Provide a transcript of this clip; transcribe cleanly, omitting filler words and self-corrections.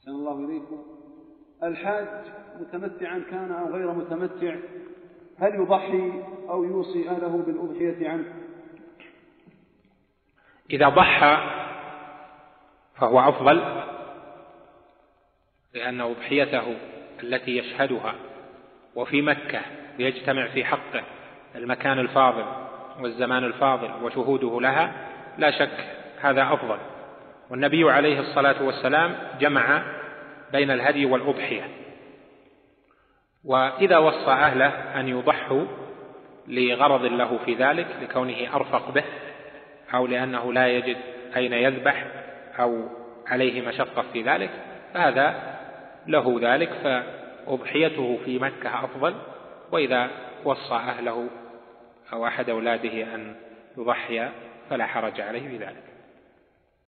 أحسن الله إليكم. الحاج متمتعا كان أو غير متمتع، هل يضحي أو يوصي أهله بالأضحية عنه؟ إذا ضحى فهو أفضل، لأن أضحيته التي يشهدها وفي مكة يجتمع في حقه المكان الفاضل والزمان الفاضل وشهوده لها، لا شك هذا أفضل. والنبي عليه الصلاة والسلام جمع بين الهدي والأضحية. وإذا وصى أهله أن يضحوا لغرض له في ذلك، لكونه أرفق به أو لأنه لا يجد أين يذبح أو عليه مشقة في ذلك، فهذا له ذلك، فأضحيته في مكة أفضل. وإذا وصى أهله أو أحد أولاده أن يضحي فلا حرج عليه بذلك.